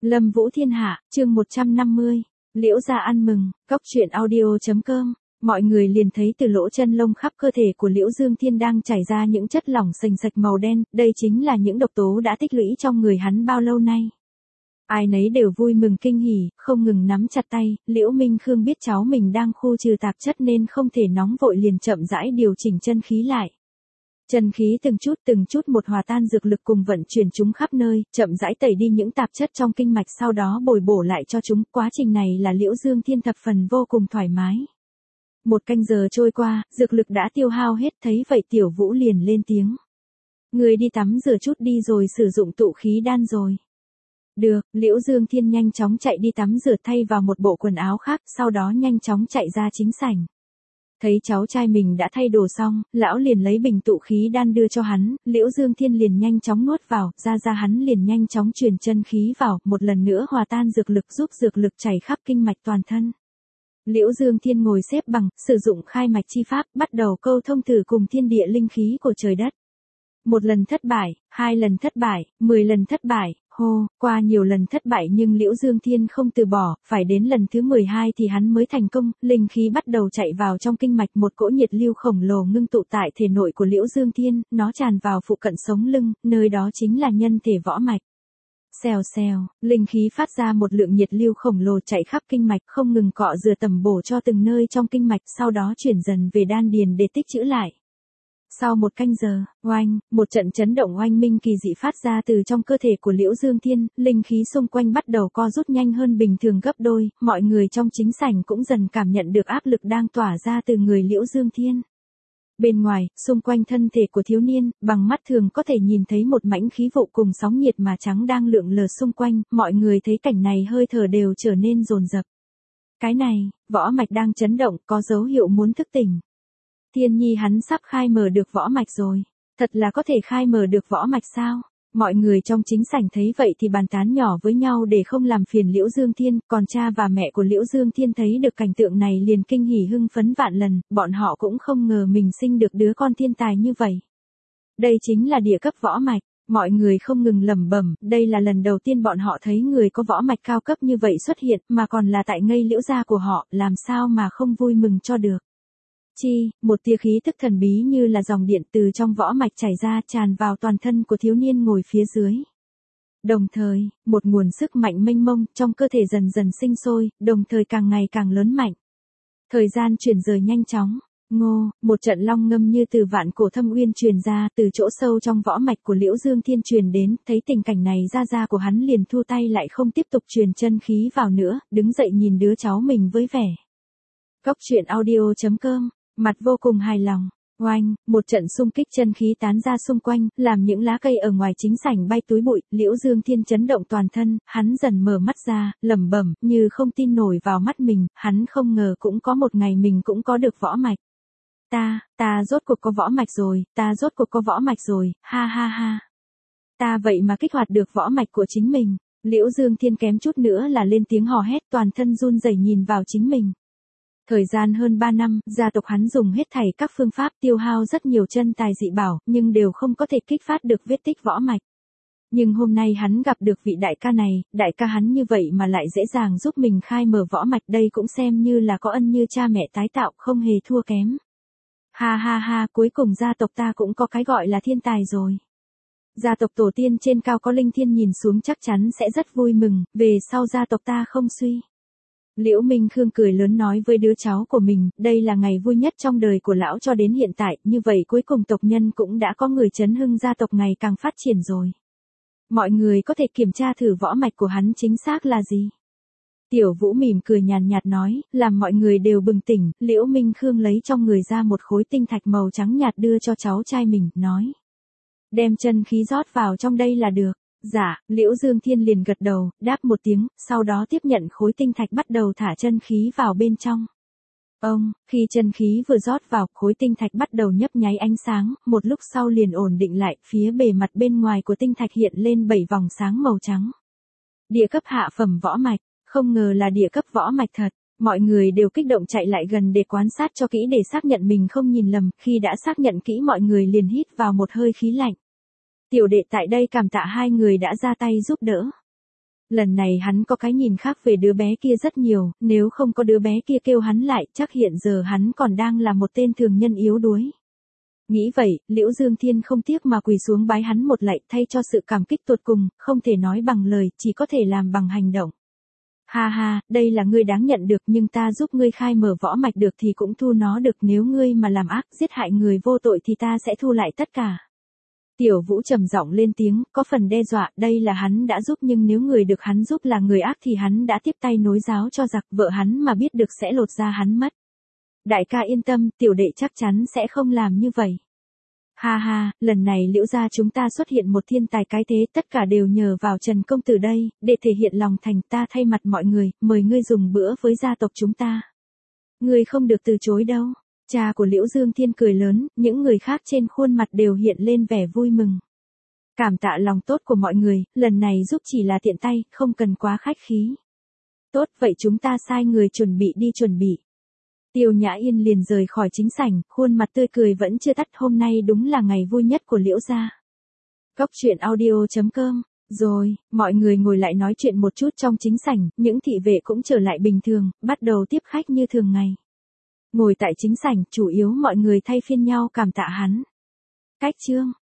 Lâm Vũ Thiên Hạ, chương 150. Liễu gia ăn mừng, cóc truyện audio.com. Mọi người liền thấy từ lỗ chân lông khắp cơ thể của Liễu Dương Thiên đang chảy ra những chất lỏng sền sạch màu đen, đây chính là những độc tố đã tích lũy trong người hắn bao lâu nay. Ai nấy đều vui mừng kinh hỉ, không ngừng nắm chặt tay. Liễu Minh Khương biết cháu mình đang khu trừ tạp chất nên không thể nóng vội, liền chậm rãi điều chỉnh chân khí lại. Chân khí từng chút một hòa tan dược lực cùng vận chuyển chúng khắp nơi, chậm rãi tẩy đi những tạp chất trong kinh mạch, sau đó bồi bổ lại cho chúng. Quá trình này là Liễu Dương Thiên thập phần vô cùng thoải mái. Một canh giờ trôi qua, dược lực đã tiêu hao hết, thấy vậy Tiểu Vũ liền lên tiếng. Người đi tắm rửa chút đi rồi sử dụng tụ khí đan rồi. Được, Liễu Dương Thiên nhanh chóng chạy đi tắm rửa, thay vào một bộ quần áo khác, sau đó nhanh chóng chạy ra chính sảnh. Thấy cháu trai mình đã thay đồ xong, lão liền lấy bình tụ khí đan đưa cho hắn, Liễu Dương Thiên liền nhanh chóng nuốt vào, ra hắn liền nhanh chóng truyền chân khí vào, một lần nữa hòa tan dược lực, giúp dược lực chảy khắp kinh mạch toàn thân. Liễu Dương Thiên ngồi xếp bằng, sử dụng khai mạch chi pháp, bắt đầu câu thông thử cùng thiên địa linh khí của trời đất. Một lần thất bại, 2 lần thất bại, 10 lần thất bại, qua nhiều lần thất bại nhưng Liễu Dương Thiên không từ bỏ, phải đến lần thứ 12 thì hắn mới thành công, linh khí bắt đầu chạy vào trong kinh mạch, một cỗ nhiệt lưu khổng lồ ngưng tụ tại thể nội của Liễu Dương Thiên, nó tràn vào phụ cận sống lưng, nơi đó chính là nhân thể võ mạch. Xèo xèo, linh khí phát ra một lượng nhiệt lưu khổng lồ chạy khắp kinh mạch, không ngừng cọ rửa tẩm bổ cho từng nơi trong kinh mạch, sau đó chuyển dần về đan điền để tích trữ lại. Sau một canh giờ, oanh, một trận chấn động oanh minh kỳ dị phát ra từ trong cơ thể của Liễu Dương Thiên, linh khí xung quanh bắt đầu co rút nhanh hơn bình thường gấp đôi, mọi người trong chính sảnh cũng dần cảm nhận được áp lực đang tỏa ra từ người Liễu Dương Thiên. Bên ngoài, xung quanh thân thể của thiếu niên, bằng mắt thường có thể nhìn thấy một mảnh khí vụ cùng sóng nhiệt mà trắng đang lượn lờ xung quanh, mọi người thấy cảnh này hơi thở đều trở nên dồn dập. Cái này, võ mạch đang chấn động, có dấu hiệu muốn thức tỉnh. Thiên Nhi hắn sắp khai mở được võ mạch rồi. Thật là có thể khai mở được võ mạch sao? Mọi người trong chính sảnh thấy vậy thì bàn tán nhỏ với nhau để không làm phiền Liễu Dương Thiên, còn cha và mẹ của Liễu Dương Thiên thấy được cảnh tượng này liền kinh hỉ hưng phấn vạn lần, bọn họ cũng không ngờ mình sinh được đứa con thiên tài như vậy. Đây chính là địa cấp võ mạch, mọi người không ngừng lẩm bẩm, đây là lần đầu tiên bọn họ thấy người có võ mạch cao cấp như vậy xuất hiện, mà còn là tại ngây Liễu gia của họ, làm sao mà không vui mừng cho được. Một tia khí tức thần bí như là dòng điện từ trong võ mạch chảy ra, tràn vào toàn thân của thiếu niên ngồi phía dưới. Đồng thời, một nguồn sức mạnh mênh mông trong cơ thể dần dần sinh sôi, đồng thời càng ngày càng lớn mạnh. Thời gian chuyển rời nhanh chóng. Một trận long ngâm như từ vạn cổ thâm uyên truyền ra từ chỗ sâu trong võ mạch của Liễu Dương Thiên truyền đến, thấy tình cảnh này gia của hắn liền thu tay lại, không tiếp tục truyền chân khí vào nữa, đứng dậy nhìn đứa cháu mình với vẻ. Cóc truyện audio.com. Mặt vô cùng hài lòng. Oanh, một trận xung kích chân khí tán ra xung quanh, làm những lá cây ở ngoài chính sảnh bay túi bụi, Liễu Dương Thiên chấn động toàn thân, hắn dần mở mắt ra, lẩm bẩm, như không tin nổi vào mắt mình, hắn không ngờ cũng có một ngày mình cũng có được võ mạch. Ta rốt cuộc có võ mạch rồi, ta rốt cuộc có võ mạch rồi, ha ha ha. Ta vậy mà kích hoạt được võ mạch của chính mình. Liễu Dương Thiên kém chút nữa là lên tiếng hò hét, toàn thân run rẩy nhìn vào chính mình. Thời gian hơn 3 năm, gia tộc hắn dùng hết thảy các phương pháp, tiêu hao rất nhiều chân tài dị bảo, nhưng đều không có thể kích phát được vết tích võ mạch. Nhưng hôm nay hắn gặp được vị đại ca này, đại ca hắn như vậy mà lại dễ dàng giúp mình khai mở võ mạch, đây cũng xem như là có ân như cha mẹ tái tạo, không hề thua kém. Ha ha ha, cuối cùng gia tộc ta cũng có cái gọi là thiên tài rồi. Gia tộc tổ tiên trên cao có linh thiên nhìn xuống chắc chắn sẽ rất vui mừng, về sau gia tộc ta không suy. Liễu Minh Khương cười lớn nói với đứa cháu của mình, đây là ngày vui nhất trong đời của lão cho đến hiện tại, như vậy cuối cùng tộc nhân cũng đã có người chấn hưng gia tộc ngày càng phát triển rồi. Mọi người có thể kiểm tra thử võ mạch của hắn chính xác là gì. Tiểu Vũ mỉm cười nhàn nhạt nói, làm mọi người đều bừng tỉnh, Liễu Minh Khương lấy trong người ra một khối tinh thạch màu trắng nhạt đưa cho cháu trai mình, nói. Đem chân khí rót vào trong đây là được. Dạ, Liễu Dương Thiên liền gật đầu, đáp một tiếng, sau đó tiếp nhận khối tinh thạch bắt đầu thả chân khí vào bên trong. Khi chân khí vừa rót vào, khối tinh thạch bắt đầu nhấp nháy ánh sáng, một lúc sau liền ổn định lại, phía bề mặt bên ngoài của tinh thạch hiện lên 7 vòng sáng màu trắng. Địa cấp hạ phẩm võ mạch, không ngờ là địa cấp võ mạch thật. Mọi người đều kích động chạy lại gần để quan sát cho kỹ để xác nhận mình không nhìn lầm, khi đã xác nhận kỹ mọi người liền hít vào một hơi khí lạnh. Tiểu đệ tại đây cảm tạ hai người đã ra tay giúp đỡ. Lần này hắn có cái nhìn khác về đứa bé kia rất nhiều, nếu không có đứa bé kia kêu hắn lại, chắc hiện giờ hắn còn đang là một tên thường nhân yếu đuối. Nghĩ vậy, Liễu Dương Thiên không tiếc mà quỳ xuống bái hắn một lạy, thay cho sự cảm kích tột cùng, không thể nói bằng lời, chỉ có thể làm bằng hành động. Ha ha, đây là ngươi đáng nhận được, nhưng ta giúp ngươi khai mở võ mạch được thì cũng thu nó được, nếu ngươi mà làm ác, giết hại người vô tội thì ta sẽ thu lại tất cả. Tiểu Vũ trầm giọng lên tiếng, có phần đe dọa, đây là hắn đã giúp, nhưng nếu người được hắn giúp là người ác thì hắn đã tiếp tay nối giáo cho giặc, vợ hắn mà biết được sẽ lột da hắn mất. Đại ca yên tâm, tiểu đệ chắc chắn sẽ không làm như vậy. Ha ha, lần này Liễu gia chúng ta xuất hiện một thiên tài cái thế, tất cả đều nhờ vào Trần công tử đây, để thể hiện lòng thành, ta thay mặt mọi người, mời ngươi dùng bữa với gia tộc chúng ta. Ngươi không được từ chối đâu. Cha của Liễu Dương Thiên cười lớn, những người khác trên khuôn mặt đều hiện lên vẻ vui mừng. Cảm tạ lòng tốt của mọi người, lần này giúp chỉ là tiện tay, không cần quá khách khí. Tốt, vậy chúng ta sai người chuẩn bị đi chuẩn bị. Tiêu Nhã Yên liền rời khỏi chính sảnh, khuôn mặt tươi cười vẫn chưa tắt, hôm nay đúng là ngày vui nhất của Liễu gia. Cốc truyện audio.com. Rồi, mọi người ngồi lại nói chuyện một chút trong chính sảnh, những thị vệ cũng trở lại bình thường, bắt đầu tiếp khách như thường ngày. Ngồi tại chính sảnh, chủ yếu mọi người thay phiên nhau cảm tạ hắn. Cách chương